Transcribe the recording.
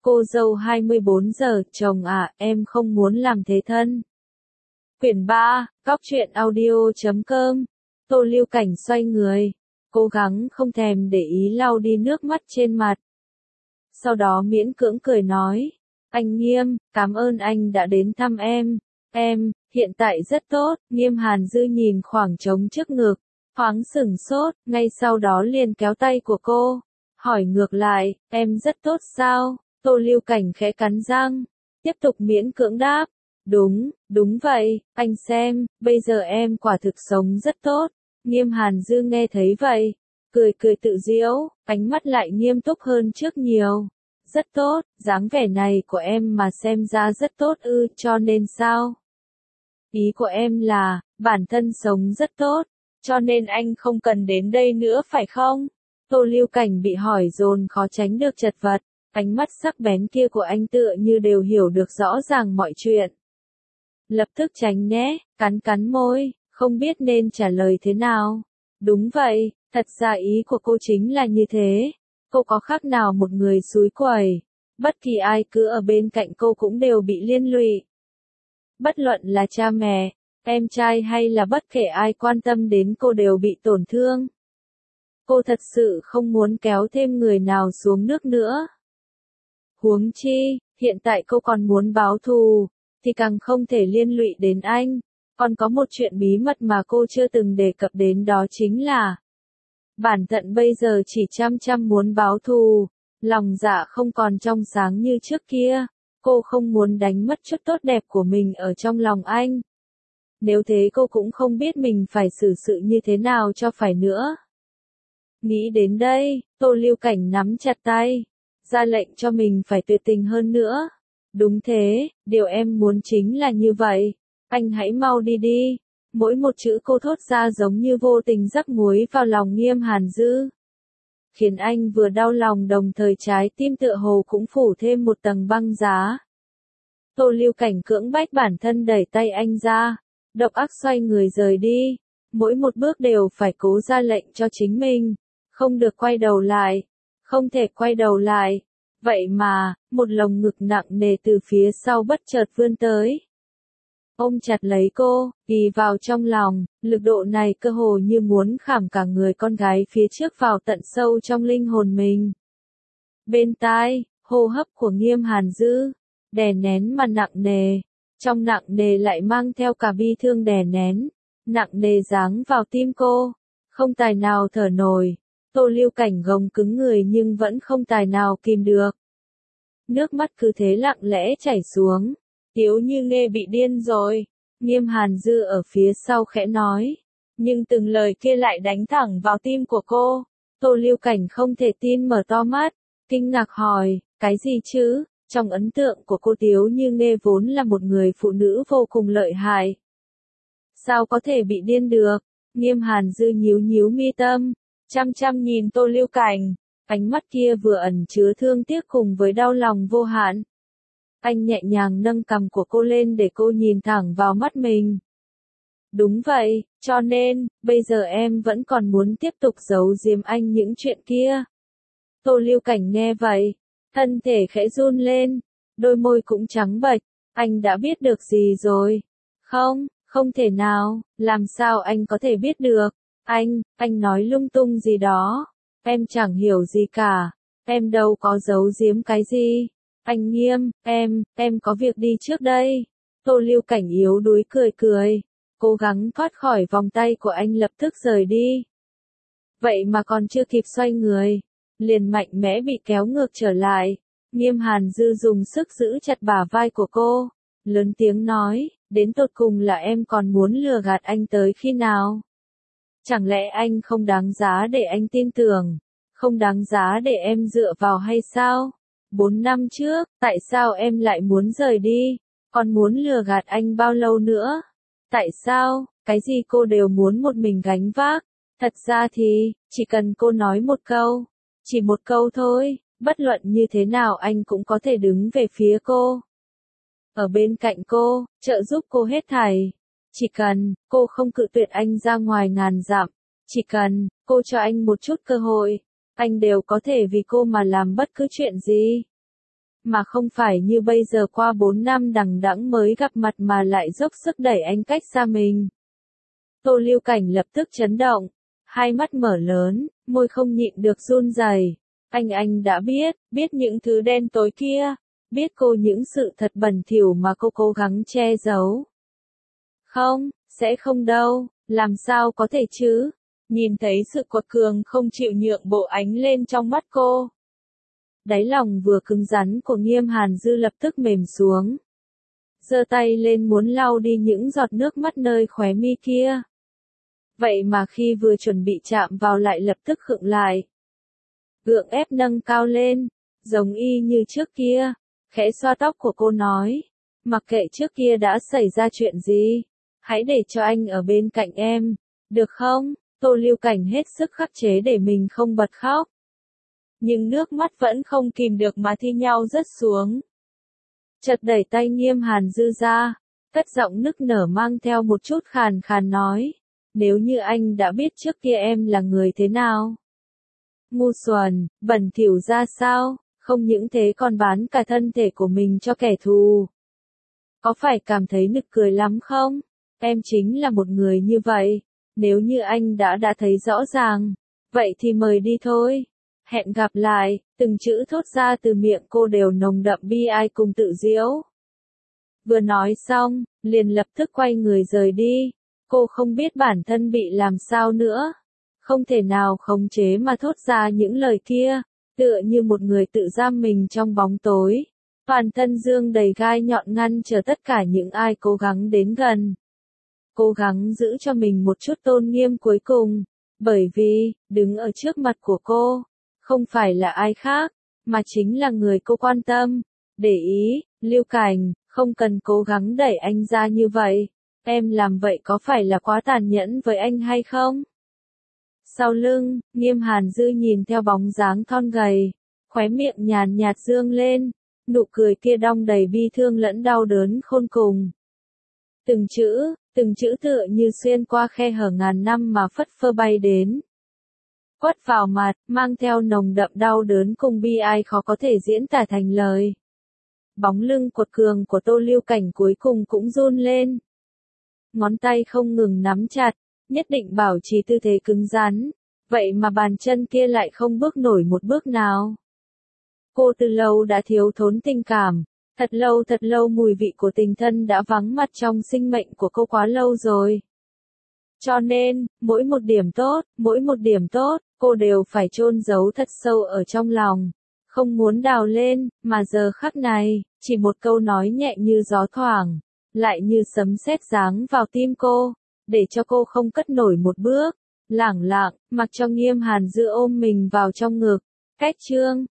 Cô dâu 24 giờ, chồng à, em không muốn làm thế thân. Quyển 3, Cóc truyện audio.com. Tô Lưu Cảnh xoay người, cố gắng không thèm để ý lau đi nước mắt trên mặt. Sau đó miễn cưỡng cười nói, anh Nghiêm, cảm ơn anh đã đến thăm em. Em, hiện tại rất tốt. Nghiêm Hàn Dư nhìn khoảng trống trước ngực, thoáng sửng sốt, ngay sau đó liền kéo tay của cô, hỏi ngược lại, em rất tốt sao? Tô Lưu Cảnh khẽ cắn răng, tiếp tục miễn cưỡng đáp, đúng vậy, anh xem, bây giờ em quả thực sống rất tốt. Nghiêm Hàn Dư nghe thấy vậy, cười tự giễu, ánh mắt lại nghiêm túc hơn trước nhiều. Rất tốt, dáng vẻ này của em mà xem ra rất tốt ư, cho nên sao? Ý của em là, bản thân sống rất tốt, cho nên anh không cần đến đây nữa phải không? Tô Lưu Cảnh bị hỏi dồn khó tránh được chật vật, ánh mắt sắc bén kia của anh tựa như đều hiểu được rõ ràng mọi chuyện. Lập tức tránh né, cắn môi, không biết nên trả lời thế nào. Đúng vậy, thật ra ý của cô chính là như thế. Cô có khác nào một người xúi quẩy, bất kỳ ai cứ ở bên cạnh cô cũng đều bị liên lụy. Bất luận là cha mẹ, em trai hay là bất kể ai quan tâm đến cô đều bị tổn thương. Cô thật sự không muốn kéo thêm người nào xuống nước nữa. Huống chi, hiện tại cô còn muốn báo thù, thì càng không thể liên lụy đến anh. Còn có một chuyện bí mật mà cô chưa từng đề cập đến, đó chính là bản thân bây giờ chỉ chăm muốn báo thù, lòng dạ không còn trong sáng như trước kia. Cô không muốn đánh mất chút tốt đẹp của mình ở trong lòng anh. Nếu thế cô cũng không biết mình phải xử sự như thế nào cho phải nữa. Nghĩ đến đây, Tô Lưu Cảnh nắm chặt tay, ra lệnh cho mình phải tuyệt tình hơn nữa. Đúng thế, điều em muốn chính là như vậy. Anh hãy mau đi. Mỗi một chữ cô thốt ra giống như vô tình rắc muối vào lòng Nghiêm Hàn Dư, khiến anh vừa đau lòng đồng thời trái tim tựa hồ cũng phủ thêm một tầng băng giá. Tô Lưu Cảnh cưỡng bách bản thân đẩy tay anh ra, độc ác xoay người rời đi, mỗi một bước đều phải cố ra lệnh cho chính mình, không được quay đầu lại, không thể quay đầu lại. Vậy mà, một lồng ngực nặng nề từ phía sau bất chợt vươn tới, ôm chặt lấy cô, ghì vào trong lòng, lực độ này cơ hồ như muốn khảm cả người con gái phía trước vào tận sâu trong linh hồn mình. Bên tai, hô hấp của Nghiêm Hàn Dư, đè nén mà nặng nề, trong nặng nề lại mang theo cả bi thương đè nén, nặng nề giáng vào tim cô, không tài nào thở nổi. Tô Lưu Cảnh gồng cứng người nhưng vẫn không tài nào kìm được. Nước mắt cứ thế lặng lẽ chảy xuống. Tiếu Như Nghê bị điên rồi. Nghiêm Hàn Dư ở phía sau khẽ nói. Nhưng từng lời kia lại đánh thẳng vào tim của cô. Tô Lưu Cảnh không thể tin mở to mắt, kinh ngạc hỏi, cái gì chứ? Trong ấn tượng của cô Tiếu Như Nghê vốn là một người phụ nữ vô cùng lợi hại. Sao có thể bị điên được? Nghiêm Hàn Dư nhíu mi tâm, chăm nhìn Tô Lưu Cảnh, ánh mắt kia vừa ẩn chứa thương tiếc cùng với đau lòng vô hạn. Anh nhẹ nhàng nâng cằm của cô lên để cô nhìn thẳng vào mắt mình. Đúng vậy, cho nên, bây giờ em vẫn còn muốn tiếp tục giấu giếm anh những chuyện kia. Tô Lưu Cảnh nghe vậy, thân thể khẽ run lên, đôi môi cũng trắng bệch, anh đã biết được gì rồi? Không thể nào, làm sao anh có thể biết được? Anh nói lung tung gì đó, em chẳng hiểu gì cả, em đâu có giấu giếm cái gì. Anh Nghiêm, em có việc đi trước đây. Tô Lưu Cảnh yếu đuối cười, cố gắng thoát khỏi vòng tay của anh lập tức rời đi. Vậy mà còn chưa kịp xoay người, liền mạnh mẽ bị kéo ngược trở lại. Nghiêm Hàn Dư dùng sức giữ chặt bả vai của cô, lớn tiếng nói, đến tột cùng là em còn muốn lừa gạt anh tới khi nào? Chẳng lẽ anh không đáng giá để anh tin tưởng, không đáng giá để em dựa vào hay sao? 4 năm trước, tại sao em lại muốn rời đi? Còn muốn lừa gạt anh bao lâu nữa? Tại sao, cái gì cô đều muốn một mình gánh vác? Thật ra thì, chỉ cần cô nói một câu, chỉ một câu thôi, bất luận như thế nào anh cũng có thể đứng về phía cô. Ở bên cạnh cô, trợ giúp cô hết thảy. Chỉ cần, cô không cự tuyệt anh ra ngoài ngàn dặm, chỉ cần, cô cho anh một chút cơ hội, anh đều có thể vì cô mà làm bất cứ chuyện gì. mà không phải như bây giờ qua 4 năm đằng đẵng mới gặp mặt mà lại dốc sức đẩy anh cách xa mình. Tô Lưu Cảnh lập tức chấn động, hai mắt mở lớn, môi không nhịn được run rẩy. Anh đã biết những thứ đen tối kia, biết cô những sự thật bẩn thỉu mà cô cố gắng che giấu. Không, sẽ không đâu, làm sao có thể chứ? Nhìn thấy sự quật cường không chịu nhượng bộ ánh lên trong mắt cô. Đáy lòng vừa cứng rắn của Nghiêm Hàn Dư lập tức mềm xuống. Giơ tay lên muốn lau đi những giọt nước mắt nơi khóe mi kia. Vậy mà khi vừa chuẩn bị chạm vào lại lập tức khựng lại. Gượng ép nâng cao lên, giống y như trước kia, khẽ xoa tóc của cô nói. Mặc kệ trước kia đã xảy ra chuyện gì, hãy để cho anh ở bên cạnh em, được không? Tô Lưu Cảnh hết sức khắc chế để mình không bật khóc. Nhưng nước mắt vẫn không kìm được mà thi nhau rớt xuống. Chợt đẩy tay Nghiêm Hàn Dư ra, cất giọng nức nở mang theo một chút khàn khàn nói. Nếu như anh đã biết trước kia em là người thế nào? Ngu xuẩn, bẩn thỉu ra sao, không những thế còn bán cả thân thể của mình cho kẻ thù. Có phải cảm thấy nực cười lắm không? Em chính là một người như vậy. Nếu như anh đã thấy rõ ràng, vậy thì mời đi thôi. Hẹn gặp lại, từng chữ thốt ra từ miệng cô đều nồng đậm bi ai cùng tự giễu. Vừa nói xong, liền lập tức quay người rời đi. Cô không biết bản thân bị làm sao nữa. Không thể nào khống chế mà thốt ra những lời kia, tựa như một người tự giam mình trong bóng tối. Toàn thân dương đầy gai nhọn ngăn trở tất cả những ai cố gắng đến gần. Cố gắng giữ cho mình một chút tôn nghiêm cuối cùng, bởi vì, đứng ở trước mặt của cô, không phải là ai khác, mà chính là người cô quan tâm. Để ý, Lưu Cảnh, không cần cố gắng đẩy anh ra như vậy, em làm vậy có phải là quá tàn nhẫn với anh hay không? Sau lưng, Nghiêm Hàn Dư nhìn theo bóng dáng thon gầy, khóe miệng nhàn nhạt dương lên, nụ cười kia đong đầy bi thương lẫn đau đớn khôn cùng. Từng chữ tựa như xuyên qua khe hở ngàn năm mà phất phơ bay đến. Quất vào mặt, mang theo nồng đậm đau đớn cùng bi ai khó có thể diễn tả thành lời. Bóng lưng quật cường của Tô Lưu Cảnh cuối cùng cũng run lên. Ngón tay không ngừng nắm chặt, nhất định bảo trì tư thế cứng rắn, vậy mà bàn chân kia lại không bước nổi một bước nào. Cô từ lâu đã thiếu thốn tình cảm, thật lâu mùi vị của tình thân đã vắng mặt trong sinh mệnh của cô quá lâu rồi. Cho nên, mỗi một điểm tốt, cô đều phải chôn giấu thật sâu ở trong lòng, không muốn đào lên, mà giờ khắc này, chỉ một câu nói nhẹ như gió thoảng, lại như sấm sét giáng vào tim cô, để cho cô không cất nổi một bước, lẳng lặng, mặc cho Nghiêm Hàn Dư ôm mình vào trong ngực. Cách chương